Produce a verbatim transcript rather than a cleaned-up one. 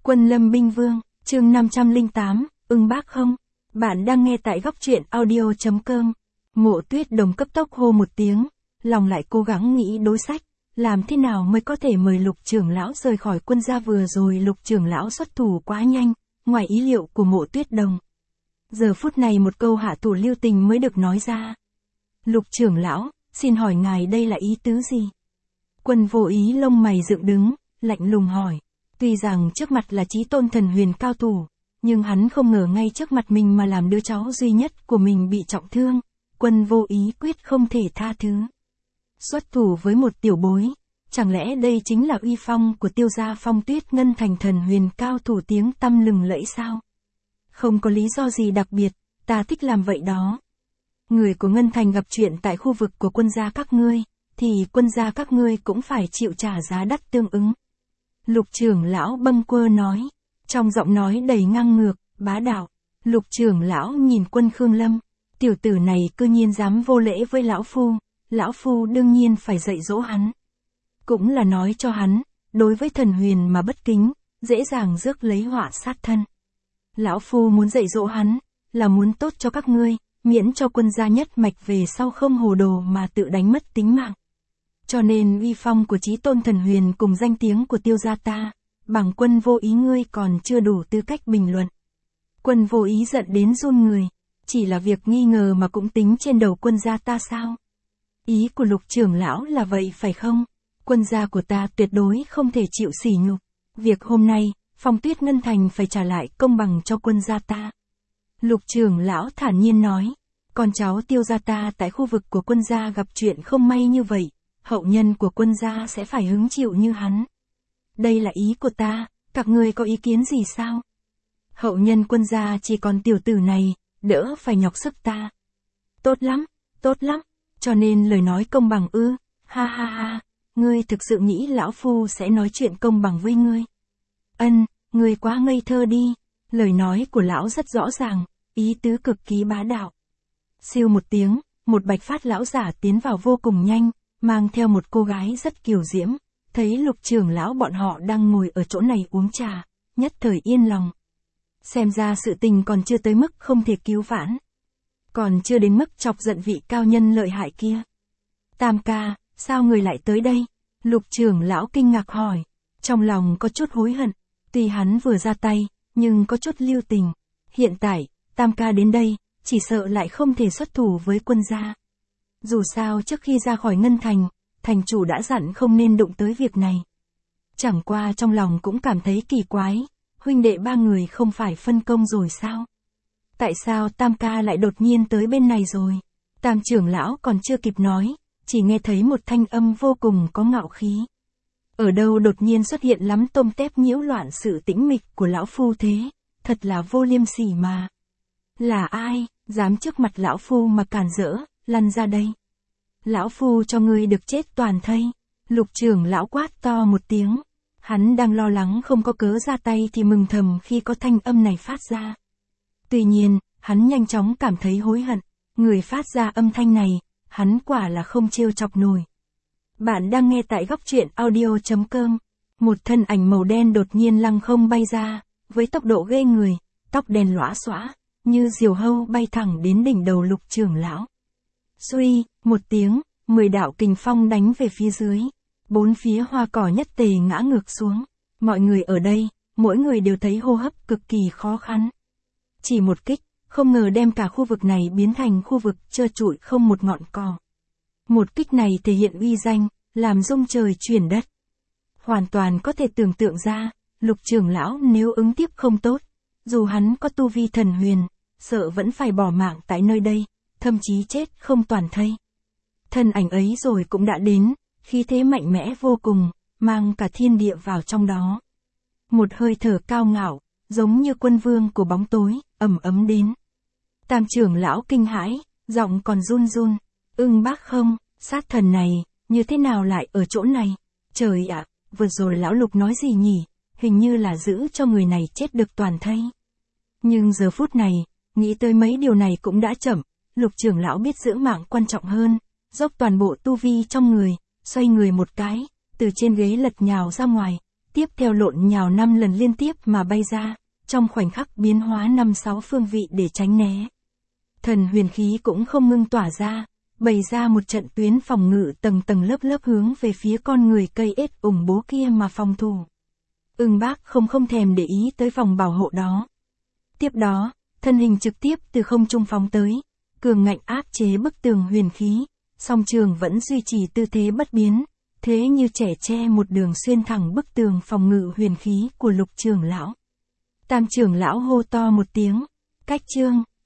Quân Lâm Binh Vương, chương năm trăm lẻ tám, ưng bác không? Bạn đang nghe tại góc truyện audio.com. Mộ Tuyết Đồng cấp tốc hô một tiếng, lòng lại cố gắng nghĩ đối sách, làm thế nào mới có thể mời Lục trưởng lão rời khỏi quân gia. Vừa rồi Lục trưởng lão xuất thủ quá nhanh, ngoài ý liệu của Mộ Tuyết Đồng. Giờ phút này một câu hạ thủ lưu tình mới được nói ra. Lục trưởng lão, xin hỏi ngài đây là ý tứ gì? Quân Vô Ý lông mày dựng đứng, lạnh lùng hỏi. Tuy rằng trước mặt là chí tôn thần huyền cao thủ, nhưng hắn không ngờ ngay trước mặt mình mà làm đứa cháu duy nhất của mình bị trọng thương. Quân Vô Ý quyết không thể tha thứ. Xuất thủ với một tiểu bối, chẳng lẽ đây chính là uy phong của Tiêu gia Phong Tuyết Ngân Thành thần huyền cao thủ tiếng tăm lừng lẫy sao? Không có lý do gì đặc biệt, ta thích làm vậy đó. Người của Ngân Thành gặp chuyện tại khu vực của quân gia các ngươi, thì quân gia các ngươi cũng phải chịu trả giá đắt tương ứng. Lục trưởng lão bâng quơ nói, trong giọng nói đầy ngang ngược, bá đạo. Lục trưởng lão nhìn Quân Khương Lâm, tiểu tử này cư nhiên dám vô lễ với lão phu, lão phu đương nhiên phải dạy dỗ hắn. Cũng là nói cho hắn, đối với thần huyền mà bất kính, dễ dàng rước lấy họa sát thân. Lão phu muốn dạy dỗ hắn, là muốn tốt cho các ngươi, miễn cho quân gia nhất mạch về sau không hồ đồ mà tự đánh mất tính mạng. Cho nên uy phong của chí tôn thần huyền cùng danh tiếng của Tiêu gia ta, bằng Quân Vô Ý ngươi còn chưa đủ tư cách bình luận. Quân Vô Ý giận đến run người, chỉ là việc nghi ngờ mà cũng tính trên đầu quân gia ta sao? Ý của Lục trưởng lão là vậy phải không? Quân gia của ta tuyệt đối không thể chịu sỉ nhục. Việc hôm nay, Phong Tuyết Ngân Thành phải trả lại công bằng cho quân gia ta. Lục trưởng lão thản nhiên nói, con cháu Tiêu gia ta tại khu vực của quân gia gặp chuyện không may như vậy, hậu nhân của quân gia sẽ phải hứng chịu như hắn. Đây là ý của ta, các ngươi có ý kiến gì sao? Hậu nhân quân gia chỉ còn tiểu tử này, đỡ phải nhọc sức ta. Tốt lắm, tốt lắm, cho nên lời nói công bằng ư, ha ha ha, ngươi thực sự nghĩ lão phu sẽ nói chuyện công bằng với ngươi? Ân, ngươi quá ngây thơ đi, lời nói của lão rất rõ ràng, ý tứ cực kỳ bá đạo. Siêu một tiếng, một bạch phát lão giả tiến vào vô cùng nhanh, mang theo một cô gái rất kiều diễm, thấy Lục trưởng lão bọn họ đang ngồi ở chỗ này uống trà, nhất thời yên lòng. Xem ra sự tình còn chưa tới mức không thể cứu vãn. Còn chưa đến mức chọc giận vị cao nhân lợi hại kia. Tam ca, sao người lại tới đây? Lục trưởng lão kinh ngạc hỏi, trong lòng có chút hối hận, tuy hắn vừa ra tay, nhưng có chút lưu tình. Hiện tại, Tam ca đến đây, chỉ sợ lại không thể xuất thủ với quân gia. Dù sao trước khi ra khỏi Ngân Thành, thành chủ đã dặn không nên đụng tới việc này. Chẳng qua trong lòng cũng cảm thấy kỳ quái, huynh đệ ba người không phải phân công rồi sao? Tại sao Tam ca lại đột nhiên tới bên này rồi? Tam trưởng lão còn chưa kịp nói, chỉ nghe thấy một thanh âm vô cùng có ngạo khí. Ở đâu đột nhiên xuất hiện lắm tôm tép nhiễu loạn sự tĩnh mịch của lão phu thế, thật là vô liêm sỉ mà. Là ai, dám trước mặt lão phu mà cản rỡ, lăn ra đây. Lão phu cho ngươi được chết toàn thây. Lục trưởng lão quát to một tiếng. Hắn đang lo lắng không có cớ ra tay thì mừng thầm khi có thanh âm này phát ra. Tuy nhiên, hắn nhanh chóng cảm thấy hối hận. Người phát ra âm thanh này, hắn quả là không trêu chọc nổi. Bạn đang nghe tại góc truyện audio.com. Một thân ảnh màu đen đột nhiên lăng không bay ra, với tốc độ ghê người, tóc đen lóa xõa, như diều hâu bay thẳng đến đỉnh đầu Lục trưởng lão. Suy, một tiếng, mười đạo kình phong đánh về phía dưới. Bốn phía hoa cỏ nhất tề ngã ngược xuống. Mọi người ở đây, mỗi người đều thấy hô hấp cực kỳ khó khăn. Chỉ một kích, không ngờ đem cả khu vực này biến thành khu vực trơ trụi không một ngọn cỏ. Một kích này thể hiện uy danh, làm rung trời chuyển đất. Hoàn toàn có thể tưởng tượng ra, Lục trưởng lão nếu ứng tiếp không tốt, dù hắn có tu vi thần huyền, sợ vẫn phải bỏ mạng tại nơi đây, thậm chí chết không toàn thây. Thân ảnh ấy rồi cũng đã đến, khí thế mạnh mẽ vô cùng, mang cả thiên địa vào trong đó. Một hơi thở cao ngạo, giống như quân vương của bóng tối, ầm ấm đến. Tam trưởng lão kinh hãi, giọng còn run run, ưng bác không, sát thần này, như thế nào lại ở chỗ này? Trời ạ, vừa rồi lão Lục nói gì nhỉ, hình như là giữ cho người này chết được toàn thây. Nhưng giờ phút này, nghĩ tới mấy điều này cũng đã chậm, Lục trưởng lão biết giữ mạng quan trọng hơn, dốc toàn bộ tu vi trong người, xoay người một cái, từ trên ghế lật nhào ra ngoài, Tiếp theo lộn nhào năm lần liên tiếp mà bay ra, trong khoảnh khắc biến hóa năm sáu phương vị để tránh né. Thần huyền khí cũng không ngưng tỏa ra, bày ra một trận tuyến phòng ngự tầng tầng lớp lớp hướng về phía con người cây ết ủng bố kia mà phòng thủ. Ưng Bác không không thèm để ý tới vòng bảo hộ đó. Tiếp đó, thân hình trực tiếp từ không trung phóng tới, cường ngạnh áp chế bức tường huyền khí, song trường vẫn duy trì tư thế bất biến, thế như trẻ tre một đường xuyên thẳng bức tường phòng ngự huyền khí của Lục trưởng lão. Tam trưởng lão hô to một tiếng, cách chương.